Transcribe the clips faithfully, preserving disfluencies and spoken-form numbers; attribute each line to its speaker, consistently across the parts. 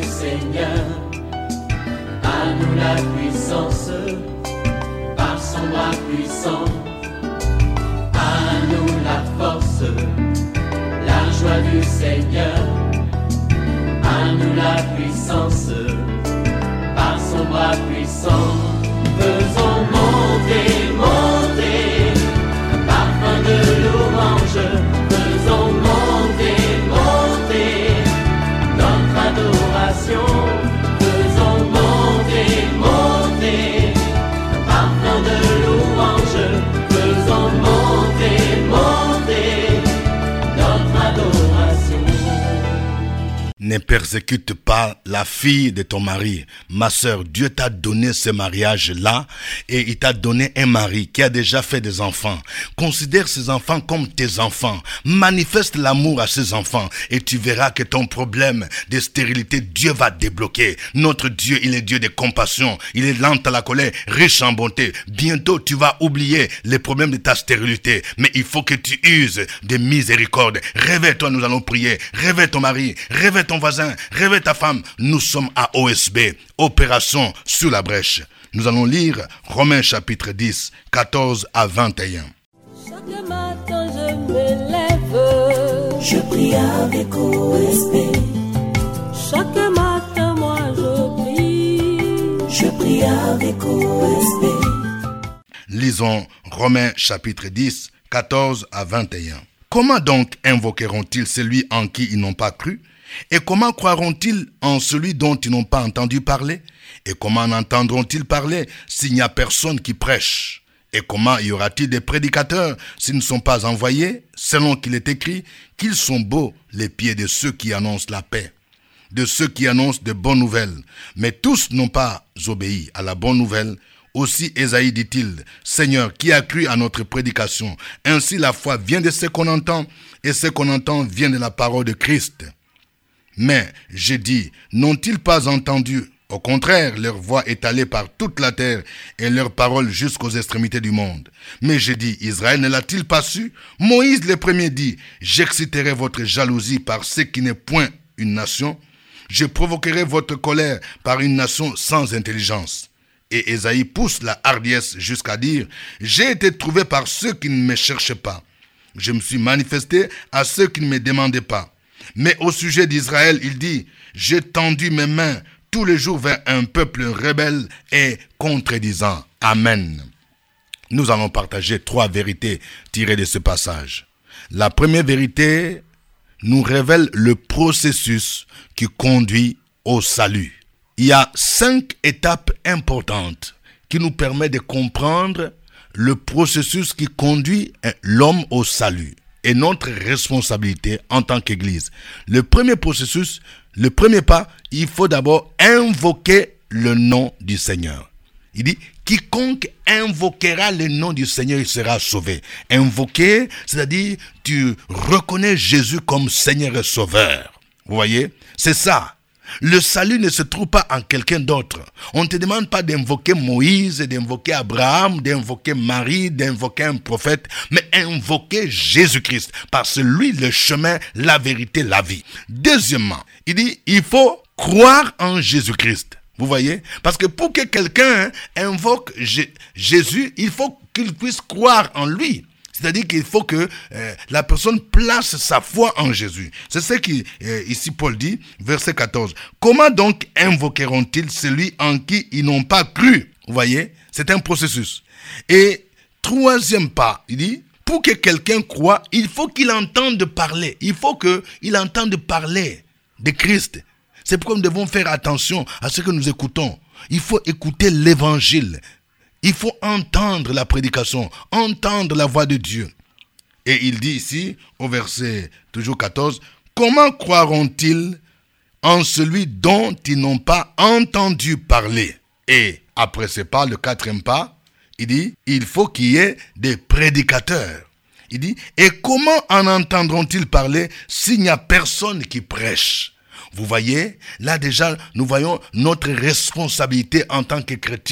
Speaker 1: Seigneur. À nous la puissance, par son bras puissant. À nous la force, la joie du Seigneur. À nous la puissance, par son bras puissant. Faisons monter, monter, un parfum de louange. Faisons monter, monter, notre adoration. Faisons monter, monter, un parfum de louange. Faisons monter, monter, notre adoration.
Speaker 2: Ne persécute pas la fille de ton mari. Ma sœur, Dieu t'a donné ce mariage-là et il t'a donné un mari qui a déjà fait des enfants. Considère ces enfants comme tes enfants. Manifeste l'amour à ces enfants et tu verras que ton problème de stérilité, Dieu va débloquer. Notre Dieu, il est Dieu de compassion. Il est lent à la colère, riche en bonté. Bientôt, tu vas oublier les problèmes de ta stérilité. Mais il faut que tu uses de miséricorde. Réveille-toi, nous allons prier. Réveille ton mari, réveille ton voisin, réveille ta femme. Nous sommes à O S B, Opération sur la brèche. Nous allons lire Romains chapitre dix, quatorze à vingt et un.
Speaker 3: Chaque matin je me lève,
Speaker 4: je prie avec O S B.
Speaker 3: Chaque matin moi je prie,
Speaker 4: je prie avec O S B.
Speaker 2: Lisons Romains chapitre dix, quatorze à vingt et un. Comment donc invoqueront-ils celui en qui ils n'ont pas cru? Et comment croiront-ils en celui dont ils n'ont pas entendu parler? Et comment entendront-ils parler s'il n'y a personne qui prêche? Et comment y aura-t-il des prédicateurs s'ils ne sont pas envoyés? Selon qu'il est écrit, qu'ils sont beaux les pieds de ceux qui annoncent la paix, de ceux qui annoncent de bonnes nouvelles. Mais tous n'ont pas obéi à la bonne nouvelle. Aussi Ésaïe dit-il, Seigneur, qui a cru à notre prédication? Ainsi la foi vient de ce qu'on entend, et ce qu'on entend vient de la parole de Christ. Mais, j'ai dit, n'ont-ils pas entendu? Au contraire, leur voix est allée par toute la terre et leur parole jusqu'aux extrémités du monde. Mais j'ai dit, Israël ne l'a-t-il pas su? Moïse le premier dit, j'exciterai votre jalousie par ce qui n'est point une nation. Je provoquerai votre colère par une nation sans intelligence. Et Ésaïe pousse la hardiesse jusqu'à dire, j'ai été trouvé par ceux qui ne me cherchaient pas. Je me suis manifesté à ceux qui ne me demandaient pas. Mais au sujet d'Israël, il dit, j'ai tendu mes mains tous les jours vers un peuple rebelle et contredisant. Amen. Nous allons partager trois vérités tirées de ce passage. La première vérité nous révèle le processus qui conduit au salut. Il y a cinq étapes importantes qui nous permettent de comprendre le processus qui conduit l'homme au salut. Et notre responsabilité en tant qu'Église. Le premier processus, le premier pas, il faut d'abord invoquer le nom du Seigneur. Il dit, quiconque invoquera le nom du Seigneur, il sera sauvé. Invoquer, c'est-à-dire, tu reconnais Jésus comme Seigneur et Sauveur. Vous voyez, c'est ça. Le salut ne se trouve pas en quelqu'un d'autre. On ne te demande pas d'invoquer Moïse, d'invoquer Abraham, d'invoquer Marie, d'invoquer un prophète, mais invoquer Jésus-Christ, parce que lui, le chemin, la vérité, la vie. Deuxièmement, il dit, il faut croire en Jésus-Christ. Vous voyez? Parce que pour que quelqu'un invoque J- Jésus, il faut qu'il puisse croire en lui. C'est-à-dire qu'il faut que euh, la personne place sa foi en Jésus. C'est ce qui, euh, ici Paul dit, verset quatorze. Comment donc invoqueront-ils celui en qui ils n'ont pas cru? Vous voyez, c'est un processus. Et troisième pas, il dit, pour que quelqu'un croie, il faut qu'il entende parler. Il faut qu'il entende parler de Christ. C'est pourquoi nous devons faire attention à ce que nous écoutons. Il faut écouter l'évangile. Il faut entendre la prédication, entendre la voix de Dieu. Et il dit ici, au verset toujours quatorze, comment croiront-ils en celui dont ils n'ont pas entendu parler? Et après ce pas, le quatrième pas, il dit, il faut qu'il y ait des prédicateurs. Il dit, et comment en entendront-ils parler s'il n'y a personne qui prêche? Vous voyez, là déjà, nous voyons notre responsabilité en tant que chrétiens.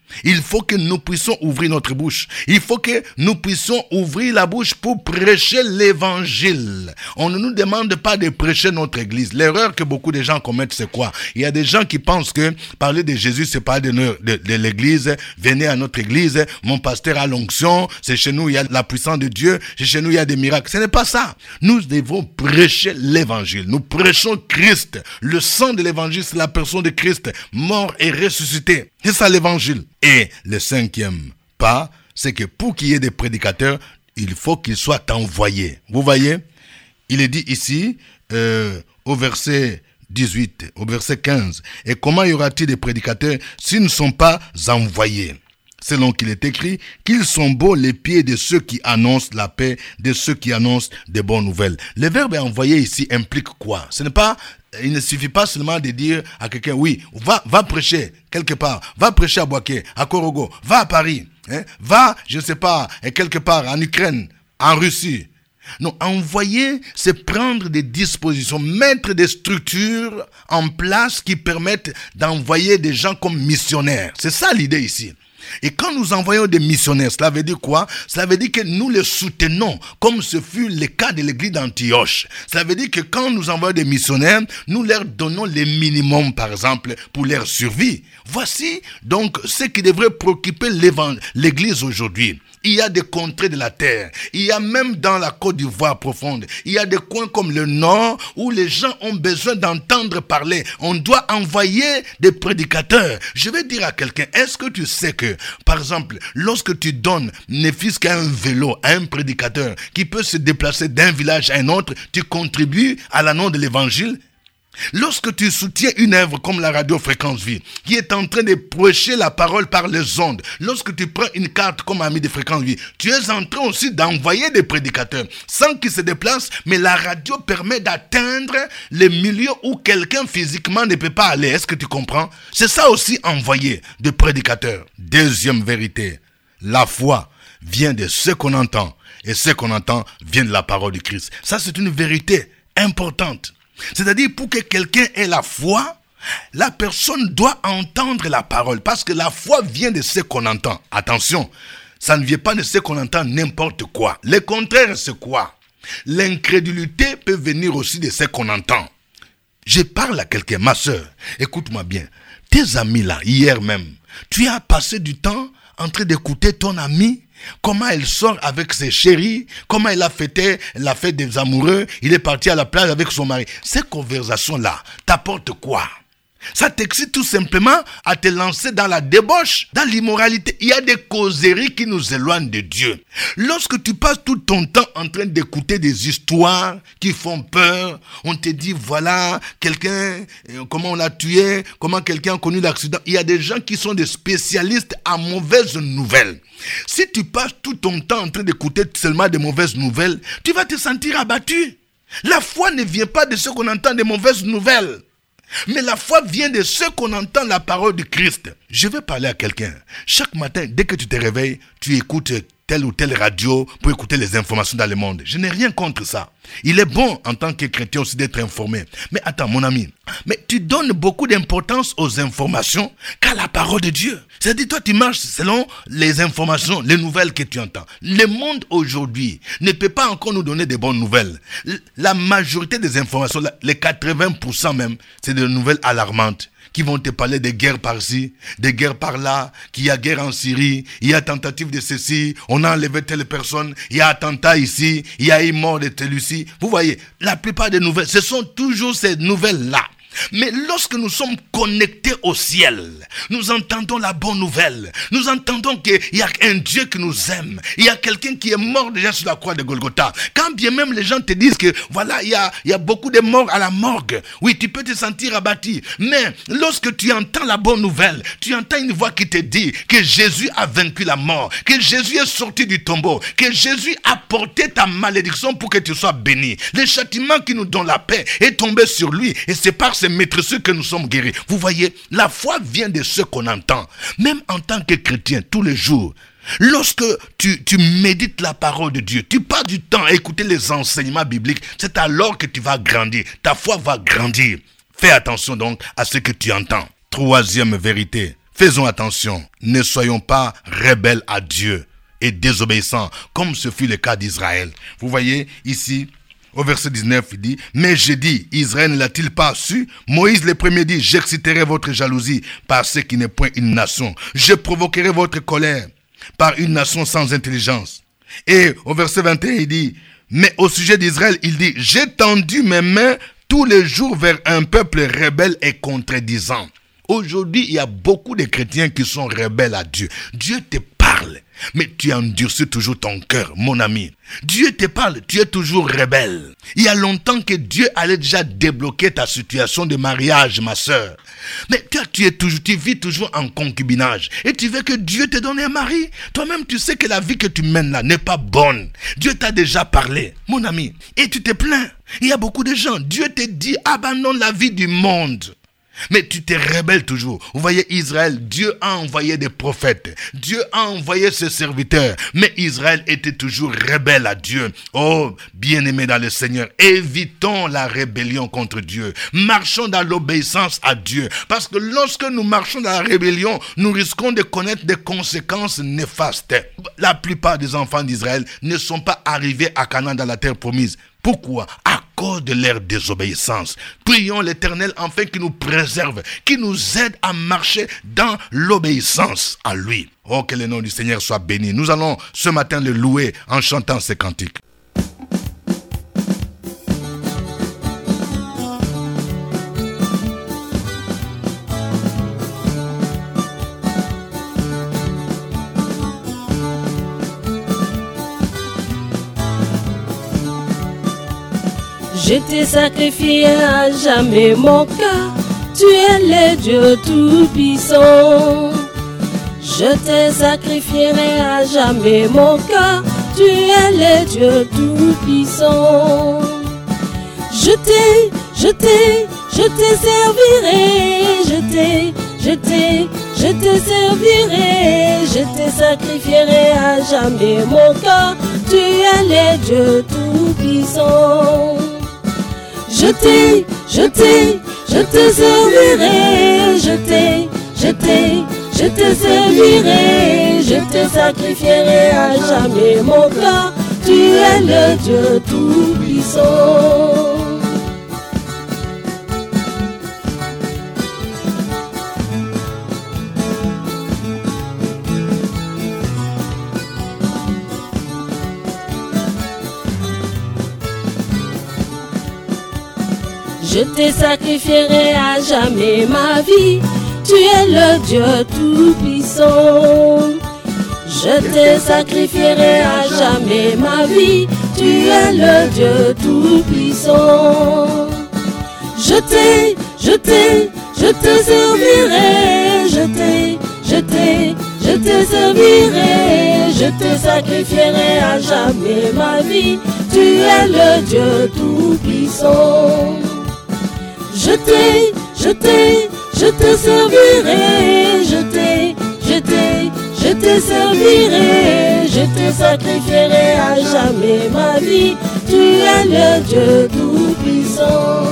Speaker 2: Il faut que nous puissions ouvrir notre bouche. Il faut que nous puissions ouvrir la bouche pour prêcher l'évangile. On ne nous demande pas de prêcher notre église. L'erreur que beaucoup de gens commettent, c'est quoi? Il y a des gens qui pensent que parler de Jésus, c'est parler de, de, de l'église. Venez à notre église, mon pasteur a l'onction, c'est chez nous, il y a la puissance de Dieu, c'est chez nous, il y a des miracles. Ce n'est pas ça. Nous devons prêcher l'évangile. Nous prêchons Christ. Le sang de l'évangile, c'est la personne de Christ, mort et ressuscité. C'est ça l'évangile. Et le cinquième pas, c'est que pour qu'il y ait des prédicateurs, il faut qu'ils soient envoyés. Vous voyez, il est dit ici, euh, au verset dix-huit, au verset quinze, « Et comment y aura-t-il des prédicateurs s'ils ne sont pas envoyés ?» Selon qu'il est écrit, qu'ils sont beaux les pieds de ceux qui annoncent la paix, de ceux qui annoncent des bonnes nouvelles. Le verbe envoyer ici implique quoi? Ce n'est pas, il ne suffit pas seulement de dire à quelqu'un, oui, va, va prêcher quelque part, va prêcher à Boaké, à Korogo, va à Paris, hein, va, je ne sais pas, quelque part en Ukraine, en Russie. Non, envoyer, c'est prendre des dispositions, mettre des structures en place qui permettent d'envoyer des gens comme missionnaires. C'est ça l'idée ici. Et quand nous envoyons des missionnaires, cela veut dire quoi? Cela veut dire que nous les soutenons, comme ce fut le cas de l'église d'Antioche. Cela veut dire que quand nous envoyons des missionnaires, nous leur donnons les minimums, par exemple, pour leur survie. Voici donc ce qui devrait préoccuper l'église aujourd'hui. Il y a des contrées de la terre. Il y a même dans la Côte d'Ivoire profonde, il y a des coins comme le Nord où les gens ont besoin d'entendre parler. On doit envoyer des prédicateurs. Je vais dire à quelqu'un, est-ce que tu sais que, par exemple, lorsque tu donnes ne fût-ce qu'un vélo à un prédicateur qui peut se déplacer d'un village à un autre, tu contribues à l'annonce de l'évangile? Lorsque tu soutiens une œuvre comme la radio Fréquence Vie, qui est en train de prêcher la parole par les ondes, lorsque tu prends une carte comme ami de Fréquence Vie, tu es en train aussi d'envoyer des prédicateurs, sans qu'ils se déplacent, mais la radio permet d'atteindre les milieux où quelqu'un physiquement ne peut pas aller. Est-ce que tu comprends? C'est ça aussi envoyer des prédicateurs. Deuxième vérité, la foi vient de ce qu'on entend, et ce qu'on entend vient de la parole du Christ. Ça, c'est une vérité importante. C'est-à-dire, pour que quelqu'un ait la foi, la personne doit entendre la parole. Parce que la foi vient de ce qu'on entend. Attention, ça ne vient pas de ce qu'on entend n'importe quoi. Le contraire, c'est quoi? L'incrédulité peut venir aussi de ce qu'on entend. Je parle à quelqu'un, ma soeur, écoute-moi bien. Tes amis là, hier même, tu as passé du temps en train d'écouter ton ami, comment elle sort avec ses chéris, comment elle a fêté la fête des amoureux, il est parti à la plage avec son mari. Ces conversations-là t'apportent quoi? Ça t'excite tout simplement à te lancer dans la débauche, dans l'immoralité. Il y a des causeries qui nous éloignent de Dieu. Lorsque tu passes tout ton temps en train d'écouter des histoires qui font peur, on te dit voilà, quelqu'un, comment on l'a tué, comment quelqu'un a connu l'accident. Il y a des gens qui sont des spécialistes en mauvaises nouvelles. Si tu passes tout ton temps en train d'écouter seulement des mauvaises nouvelles, tu vas te sentir abattu. La foi ne vient pas de ce qu'on entend des mauvaises nouvelles. Mais la foi vient de ce qu'on entend la parole de Christ. Je vais parler à quelqu'un. Chaque matin, dès que tu te réveilles, tu écoutes telle ou telle radio pour écouter les informations dans le monde. Je n'ai rien contre ça. Il est bon en tant que chrétien aussi d'être informé. Mais attends, mon ami, mais tu donnes beaucoup d'importance aux informations qu'à la parole de Dieu. C'est-à-dire, toi, tu marches selon les informations, les nouvelles que tu entends. Le monde aujourd'hui ne peut pas encore nous donner des bonnes nouvelles. La majorité des informations, les quatre-vingts pour cent même, c'est des nouvelles alarmantes qui vont te parler de guerres par-ci, de guerres par-là, qu'il y a guerre en Syrie, il y a tentative de ceci, on a enlevé telle personne, il y a attentat ici, il y a eu mort de tel ici. Vous voyez, la plupart des nouvelles, ce sont toujours ces nouvelles-là. Mais lorsque nous sommes connectés au ciel, nous entendons la bonne nouvelle. Nous entendons qu'il y a un Dieu qui nous aime. Il y a quelqu'un qui est mort déjà sur la croix de Golgotha. Quand bien même les gens te disent que voilà, il y a, il y a beaucoup de morts à la morgue. Oui, tu peux te sentir abattu. Mais lorsque tu entends la bonne nouvelle, tu entends une voix qui te dit que Jésus a vaincu la mort, que Jésus est sorti du tombeau, que Jésus a porté ta malédiction pour que tu sois béni. Le châtiment qui nous donne la paix est tombé sur lui. Et c'est par ces maîtresses que nous sommes guéris. Vous voyez, la foi vient de ce qu'on entend. Même en tant que chrétien, tous les jours, lorsque tu, tu médites la parole de Dieu, tu passes du temps à écouter les enseignements bibliques, c'est alors que tu vas grandir. Ta foi va grandir. Fais attention donc à ce que tu entends. Troisième vérité, Faisons attention, ne soyons pas rebelles à Dieu et désobéissants, comme ce fut le cas d'Israël. Vous voyez ici, au verset dix-neuf, il dit, « Mais j'ai dit, Israël ne l'a-t-il pas su? Moïse le premier dit, j'exciterai votre jalousie par ce qui n'est point une nation. Je provoquerai votre colère par une nation sans intelligence. » Et au verset vingt et un, il dit, « Mais au sujet d'Israël, il dit, j'ai tendu mes mains tous les jours vers un peuple rebelle et contredisant. » Aujourd'hui, il y a beaucoup de chrétiens qui sont rebelles à Dieu. Dieu te parle, mais tu endurcis toujours ton cœur, mon ami. Dieu te parle, tu es toujours rebelle. Il y a longtemps que Dieu allait déjà débloquer ta situation de mariage, ma sœur. Mais toi, tu es toujours, tu vis toujours en concubinage. Et tu veux que Dieu te donne un mari. Toi-même, tu sais que la vie que tu mènes là n'est pas bonne. Dieu t'a déjà parlé, mon ami. Et tu te plains. Il y a beaucoup de gens. Dieu te dit, abandonne la vie du monde. Mais tu te rebelles toujours. Vous voyez Israël, Dieu a envoyé des prophètes. Dieu a envoyé ses serviteurs. Mais Israël était toujours rebelle à Dieu. Oh, bien-aimés dans le Seigneur, évitons la rébellion contre Dieu. Marchons dans l'obéissance à Dieu. Parce que lorsque nous marchons dans la rébellion, nous risquons de connaître des conséquences néfastes. La plupart des enfants d'Israël ne sont pas arrivés à Canaan, dans la terre promise. Pourquoi? À cause de leur désobéissance. Prions l'Éternel afin qu'il nous préserve, qu'il nous aide à marcher dans l'obéissance à lui. Oh, que le nom du Seigneur soit béni. Nous allons ce matin le louer en chantant ces cantiques.
Speaker 3: Je t'ai sacrifié à jamais mon cœur, tu es le Dieu tout-puissant. Je te sacrifierai à jamais mon cœur, tu es le Dieu tout-puissant. Je t'ai, je t'ai, je te servirai, je t'ai, je t'ai, je te servirai, je te sacrifierai à jamais mon cœur, tu es le Dieu tout-puissant. Je t'ai, je t'ai, je te servirai, je t'ai, je t'ai, je te servirai, je te sacrifierai à jamais mon cœur, tu es le Dieu tout-puissant. Je te sacrifierai à jamais ma vie, tu es le Dieu tout-puissant. Je te sacrifierai à jamais ma vie, tu es le Dieu tout-puissant. Je t'ai, je t'ai, je te servirai, je t'ai, je t'ai, je te servirai, je te sacrifierai à jamais ma vie, tu es le Dieu tout-puissant. Je t'ai, je t'ai, je te servirai, je t'ai, je t'ai, je te servirai, je te sacrifierai à jamais ma vie, tu es le Dieu tout-puissant.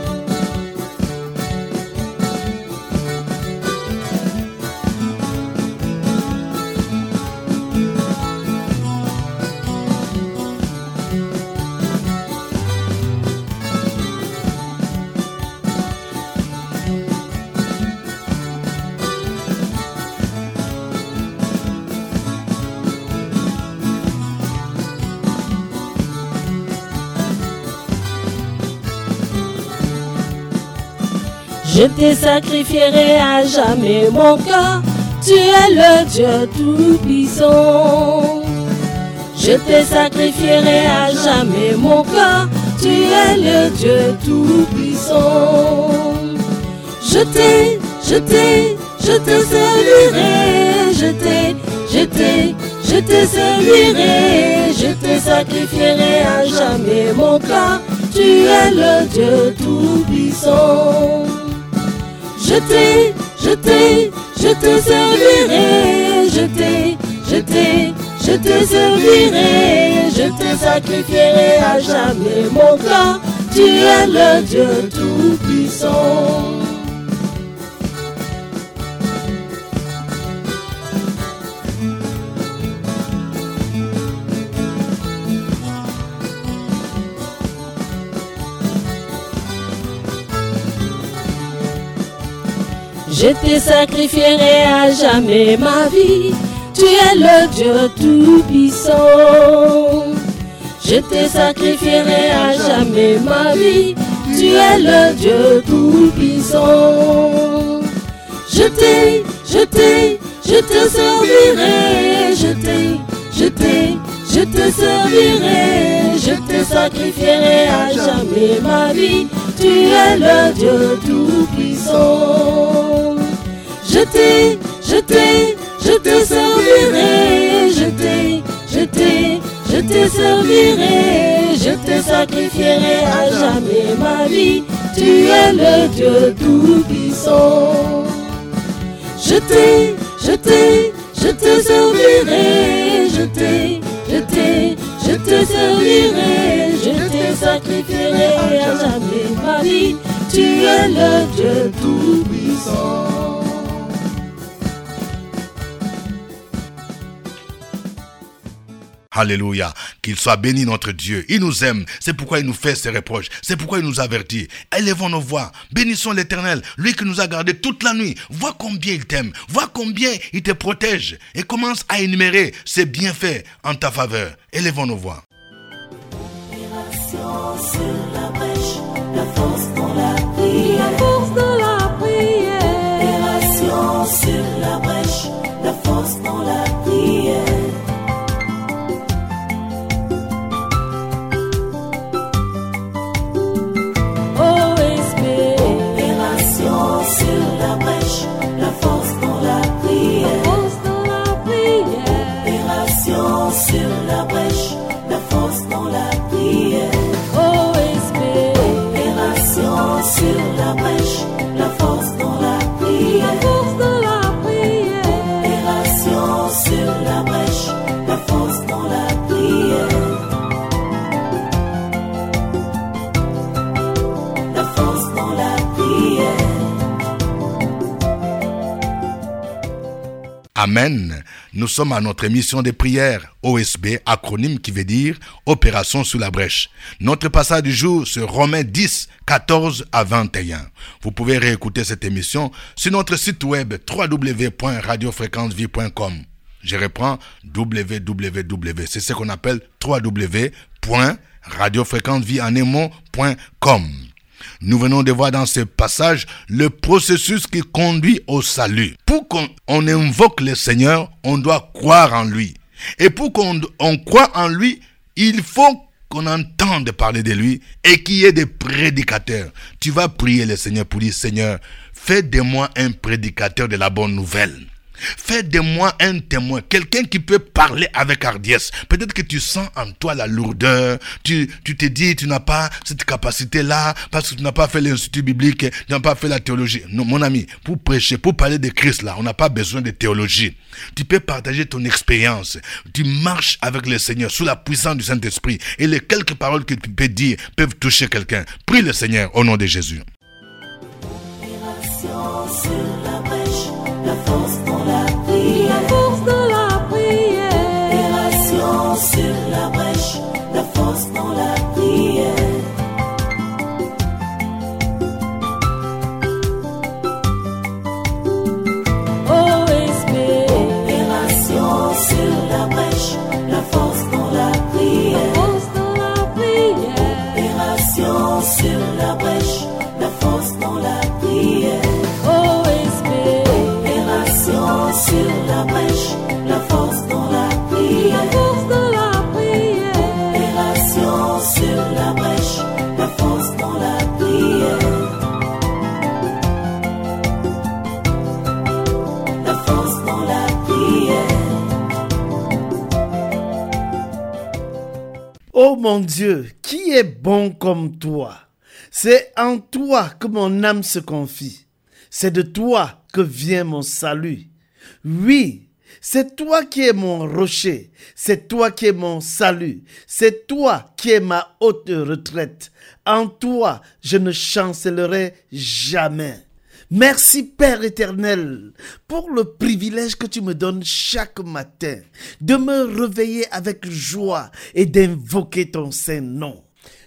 Speaker 3: Je te sacrifierai à jamais mon cœur, tu es le Dieu tout-puissant. Je te sacrifierai à jamais mon cœur, tu es le Dieu tout-puissant. Je t'ai, je t'ai, je te servirai, je t'ai, je t'ai, je te servirai, je te sacrifierai à jamais mon cœur, tu es le Dieu tout-puissant. Je t'ai, je t'ai, je te servirai, je t'ai, je t'ai, je te servirai, je te sacrifierai à jamais mon cœur, tu es le Dieu tout-puissant. Je te sacrifierai à jamais ma vie. Tu es le Dieu tout-puissant. Je te sacrifierai à jamais ma vie. Tu es le Dieu tout-puissant. Je t'ai, je t'ai, je te servirai. Je t'ai, je t'ai, je te servirai. Je te sacrifierai à jamais ma vie. Tu es le Dieu tout-puissant. Je t'ai, je t'ai, je te servirai. Je t'ai, je t'ai, je te servirai. Je te sacrifierai à jamais ma vie. Tu es le Dieu tout-puissant. Je t'ai, je t'ai, je te servirai. Je t'ai, je t'ai, je te servirai. Je te sacrifierai à jamais ma vie. Tu es le Dieu tout-puissant.
Speaker 2: Alléluia. Qu'il soit béni notre Dieu. Il nous aime. C'est pourquoi il nous fait ses reproches. C'est pourquoi il nous avertit. Élevons nos voix. Bénissons l'Éternel. Lui qui nous a gardés toute la nuit. Vois combien il t'aime. Vois combien il te protège. Et commence à énumérer ses bienfaits en ta faveur. Élevons nos voix.
Speaker 4: Opération sur la brèche, la force dans la prière.
Speaker 3: La force dans la prière.
Speaker 4: Opération sur la brèche, la force dans la prière.
Speaker 3: Sur la brèche, la force dans la prière. Force dans la prière.
Speaker 4: Opération sur la brèche, la force dans la prière.
Speaker 3: O S P.
Speaker 4: Opération sur la brèche, la force dans la prière.
Speaker 3: Force dans la prière.
Speaker 4: Opération sur la brèche, la force dans la prière. La force dans la prière.
Speaker 2: Amen. Nous sommes à notre émission de prière O S B, acronyme qui veut dire Opération sous la brèche. Notre passage du jour, c'est Romains dix, quatorze à vingt et un. Vous pouvez réécouter cette émission sur notre site web w w w point radio fréquence vie point com. Je reprends w w w, c'est ce qu'on appelle w w w point radio fréquence vie en un mot point com. Nous venons de voir dans ce passage le processus qui conduit au salut. Pour qu'on on invoque le Seigneur, on doit croire en lui. Et pour qu'on on croit en lui, il faut qu'on entende parler de lui et qu'il y ait des prédicateurs. Tu vas prier le Seigneur pour dire, Seigneur, fais de moi un prédicateur de la bonne nouvelle. Fais de moi un témoin, quelqu'un qui peut parler avec hardiesse. Peut-être que tu sens en toi la lourdeur, tu, tu te dis tu n'as pas cette capacité-là, parce que tu n'as pas fait l'institut biblique, tu n'as pas fait la théologie. Non, mon ami, pour prêcher, pour parler de Christ là, on n'a pas besoin de théologie. Tu peux partager ton expérience, tu marches avec le Seigneur sous la puissance du Saint-Esprit et les quelques paroles que tu peux dire peuvent toucher quelqu'un. Prie le Seigneur au nom de Jésus.
Speaker 4: Opération sur la brèche, la force dans la prière.
Speaker 3: La force dans la prière.
Speaker 4: Opération sur la brèche, la force dans la prière.
Speaker 3: O S P.
Speaker 4: Opération sur la brèche, la force dans la prière.
Speaker 3: Force dans la prière.
Speaker 4: Opération sur la brèche, la force dans la prière.
Speaker 3: O S P.
Speaker 4: Opération sur la brèche, la force dans la prière.
Speaker 3: Force dans la prière.
Speaker 4: Opération sur la brèche, la force dans la prière. La force dans la prière.
Speaker 5: Oh mon Dieu, qui est bon comme toi? C'est en toi que mon âme se confie. C'est de toi que vient mon salut. Oui, c'est toi qui es mon rocher. C'est toi qui es mon salut. C'est toi qui es ma haute retraite. En toi, je ne chancellerai jamais. Merci Père éternel pour le privilège que tu me donnes chaque matin de me réveiller avec joie et d'invoquer ton saint nom.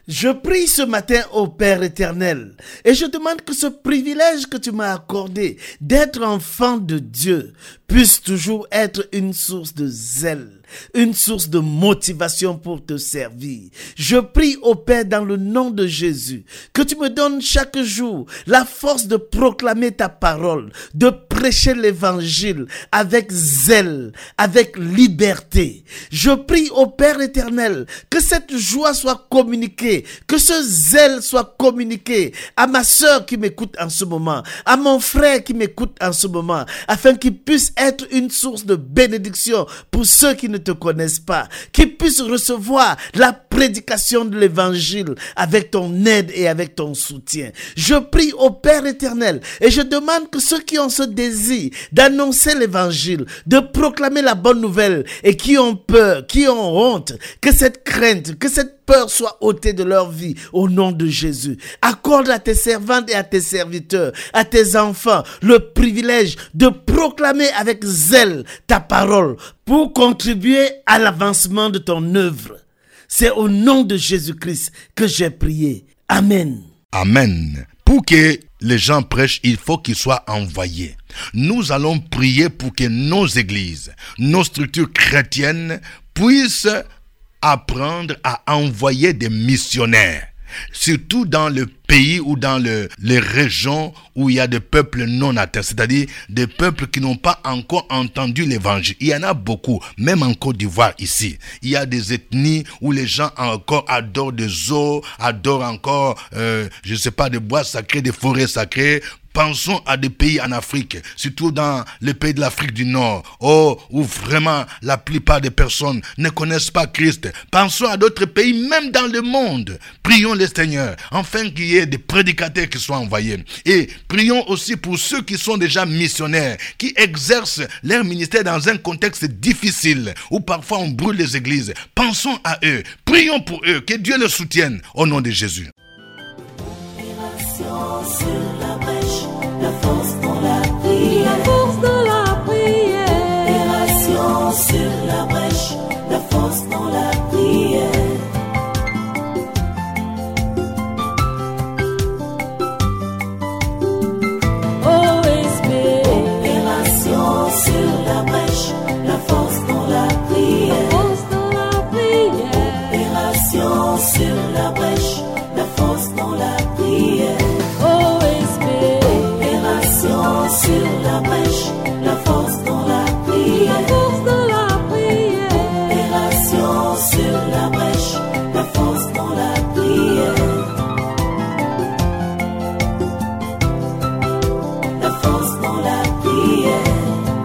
Speaker 5: Je prie ce matin au Père éternel et je demande que ce privilège que tu m'as accordé d'être enfant de Dieu puisse toujours être une source de zèle, une source de motivation pour te servir. Je prie au Père dans le nom de Jésus que tu me donnes chaque jour la force de proclamer ta parole, de prêcher l'évangile avec zèle, avec liberté. Je prie au Père éternel que cette joie soit communiquée, que ce zèle soit communiqué à ma sœur qui m'écoute en ce moment, à mon frère qui m'écoute en ce moment, afin qu'il puisse être une source de bénédiction pour ceux qui ne te connaissent pas, qu'ils puissent recevoir la prédication de l'évangile avec ton aide et avec ton soutien. Je prie au Père éternel et je demande que ceux qui ont ce désir d'annoncer l'évangile, de proclamer la bonne nouvelle et qui ont peur, qui ont honte, que cette crainte, que cette peur soit ôtée de leur vie au nom de Jésus. Accorde à tes servantes et à tes serviteurs, à tes enfants, le privilège de proclamer avec zèle ta parole pour contribuer à l'avancement de ton œuvre. C'est au nom de Jésus-Christ que j'ai prié. Amen.
Speaker 2: Amen. Pour que les gens prêchent, il faut qu'ils soient envoyés. Nous allons prier pour que nos églises, nos structures chrétiennes puissent apprendre à envoyer des missionnaires, surtout dans le pays ou dans le, les régions où il y a des peuples non atteints, c'est-à-dire des peuples qui n'ont pas encore entendu l'évangile. Il y en a beaucoup, même en Côte d'Ivoire ici. Il y a des ethnies où les gens encore adorent des eaux, adorent encore, euh, je ne sais pas, des bois sacrés, des forêts sacrées. Pensons à des pays en Afrique, surtout dans les pays de l'Afrique du Nord, oh, où vraiment la plupart des personnes ne connaissent pas Christ. Pensons à d'autres pays, même dans le monde. Prions le Seigneur, afin qu'il y ait des prédicateurs qui soient envoyés. Et prions aussi pour ceux qui sont déjà missionnaires, qui exercent leur ministère dans un contexte difficile, où parfois on brûle les églises. Pensons à eux, prions pour eux, que Dieu les soutienne, au nom de Jésus.
Speaker 4: Sur la brèche, la force dans la prière.
Speaker 3: La force dans la prière.
Speaker 4: Opération sur la brèche, la force dans la prière.
Speaker 3: O S B.
Speaker 4: Opération sur la brèche, la force dans la prière.
Speaker 3: La force dans la prière.
Speaker 4: Opération sur la brèche, la force dans la prière.
Speaker 3: O S B.
Speaker 4: Opération sur la brèche, la force dans la
Speaker 3: La
Speaker 4: prière.
Speaker 3: force dans la prière.
Speaker 4: Opération sur la brèche, la force dans la prière. La force dans la prière.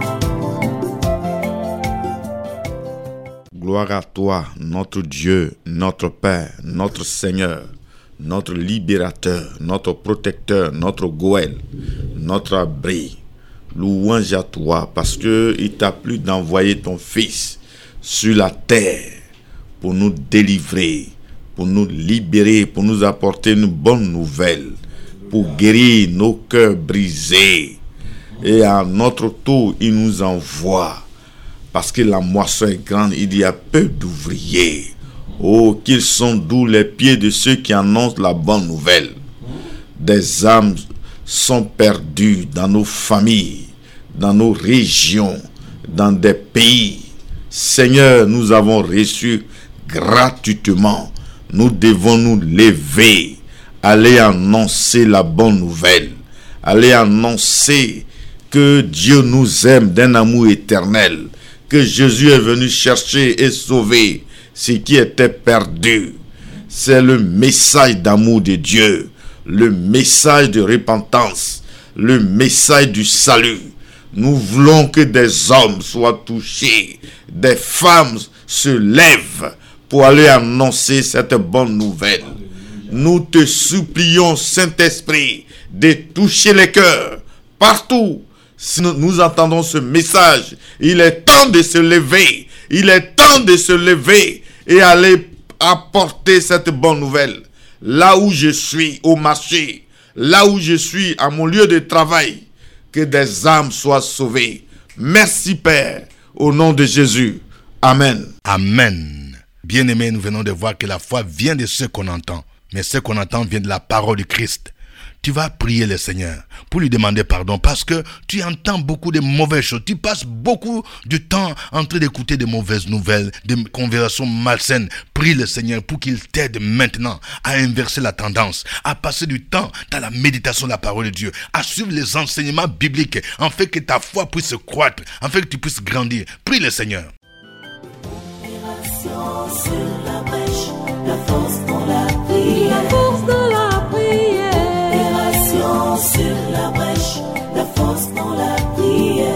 Speaker 6: Gloire à toi, notre Dieu, notre Père, notre Seigneur, notre libérateur, notre protecteur, notre Goël, notre abri. Louange à toi parce que il t'a plu d'envoyer ton Fils sur la terre pour nous délivrer, pour nous libérer, pour nous apporter une bonne nouvelle, pour guérir nos cœurs brisés. Et à notre tour, il nous envoie parce que la moisson est grande, il y a peu d'ouvriers. Oh, qu'ils sont doux les pieds de ceux qui annoncent la bonne nouvelle. Des âmes sont perdues dans nos familles, dans nos régions, dans des pays. Seigneur, nous avons reçu gratuitement. Nous devons nous lever, aller annoncer la bonne nouvelle, aller annoncer que Dieu nous aime d'un amour éternel, que Jésus est venu chercher et sauver ce qui était perdu. C'est le message d'amour de Dieu, le message de repentance, le message du salut. Nous voulons que des hommes soient touchés, des femmes se lèvent pour aller annoncer cette bonne nouvelle. Nous te supplions, Saint-Esprit, de toucher les cœurs partout. Si nous, nous entendons ce message, il est temps de se lever, il est temps de se lever et aller apporter cette bonne nouvelle. Là où je suis, au marché, là où je suis, à mon lieu de travail, que des âmes soient sauvées. Merci Père, au nom de Jésus. Amen.
Speaker 2: Amen. Bien-aimés, nous venons de voir que la foi vient de ce qu'on entend. mais ce qu'on entend vient de la parole du Christ. Tu vas prier le Seigneur pour lui demander pardon parce que tu entends beaucoup de mauvaises choses. Tu passes beaucoup de temps en train d'écouter de mauvaises nouvelles, des conversations malsaines. Prie le Seigneur pour qu'il t'aide maintenant à inverser la tendance, à passer du temps dans la méditation de la parole de Dieu, à suivre les enseignements bibliques, afin que ta foi puisse croître, afin que tu puisses grandir. Prie le Seigneur.
Speaker 4: Sur la brèche, la force dans la prière.
Speaker 3: La force dans la prière.
Speaker 4: Opération sur la brèche, la force dans la prière.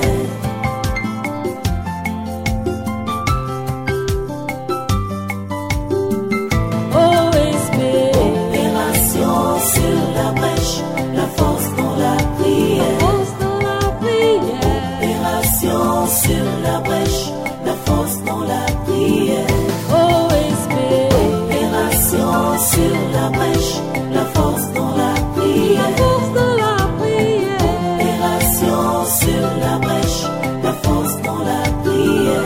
Speaker 3: O S P.
Speaker 4: Opération sur la brèche, la force dans la prière.
Speaker 3: La force dans la prière.
Speaker 4: Opération sur la brèche, la force dans la prière.
Speaker 3: O S P.
Speaker 4: Opération sur la brèche, la force dans la prière.
Speaker 3: La force dans la prière.
Speaker 4: Opération sur la brèche, la force dans la prière.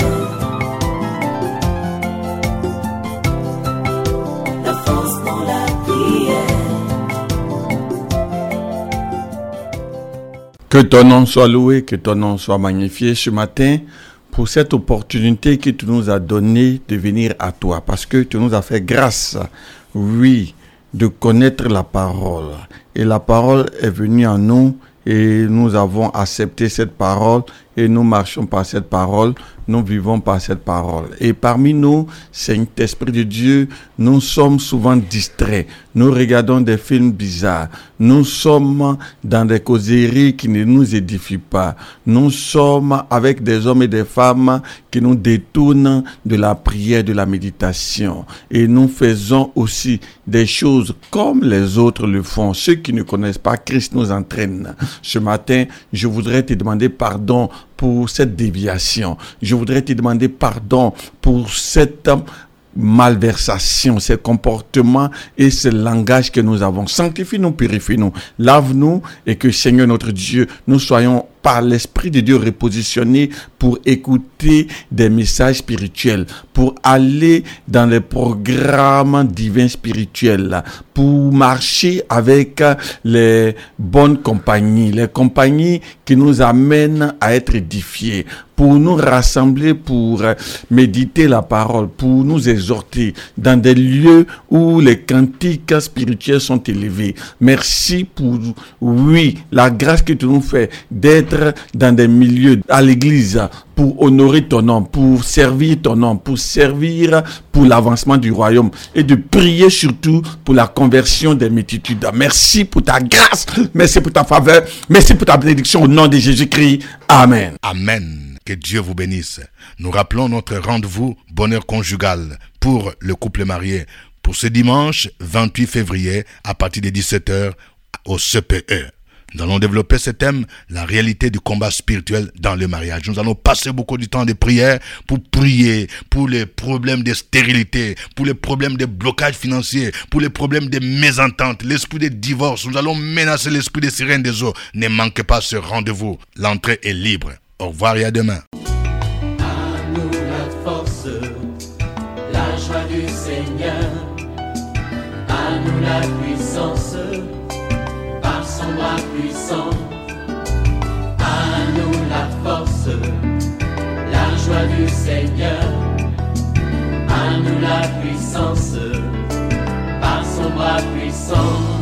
Speaker 4: La force dans la prière.
Speaker 7: Que ton nom soit loué, que ton nom soit magnifié ce matin pour cette opportunité que tu nous as donnée de venir à toi, parce que tu nous as fait grâce, oui, de connaître la parole. Et la parole est venue en nous et nous avons accepté cette parole et nous marchons par cette parole, nous vivons par cette parole. Et parmi nous, Saint-Esprit de Dieu, nous sommes souvent distraits. Nous regardons des films bizarres. Nous sommes dans des causeries qui ne nous édifient pas. Nous sommes avec des hommes et des femmes qui nous détournent de la prière, de la méditation. Et nous faisons aussi des choses comme les autres le font. Ceux qui ne connaissent pas Christ nous entraînent. Ce matin, je voudrais te demander pardon pour cette déviation. Je voudrais te demander pardon pour cette malversation, ces comportements et ce langage que nous avons. Sanctifie-nous, purifie-nous, lave-nous et que Seigneur notre Dieu, nous soyons par l'Esprit de Dieu repositionnés pour écouter des messages spirituels, pour aller dans les programmes divins spirituels, pour marcher avec les bonnes compagnies, les compagnies qui nous amènent à être édifiés, pour nous rassembler, pour méditer la parole, pour nous exhorter dans des lieux où les cantiques spirituels sont élevés. Merci pour, oui, la grâce que tu nous fais d'être dans des milieux à l'église pour honorer ton nom, pour servir ton nom, pour servir pour l'avancement du royaume et de prier surtout pour la conversion des multitudes. Merci pour ta grâce, merci pour ta faveur, merci pour ta bénédiction au nom de Jésus-Christ. Amen.
Speaker 2: Amen. Que Dieu vous bénisse. Nous rappelons notre rendez-vous bonheur conjugal pour le couple marié pour ce dimanche vingt-huit février à partir de dix-sept heures au C P E. Nous allons développer ce thème, la réalité du combat spirituel dans le mariage. Nous allons passer beaucoup de temps de prière pour prier pour les problèmes de stérilité, pour les problèmes de blocage financier, pour les problèmes de mésentente, l'esprit de divorce. Nous allons menacer l'esprit des sirènes des eaux. Ne manquez pas ce rendez-vous. L'entrée est libre. Au revoir et à demain.
Speaker 1: À nous la force, la joie du Seigneur. À nous la puissance, par son bras puissant. À nous la force, la joie du Seigneur. À nous la puissance, par son bras puissant.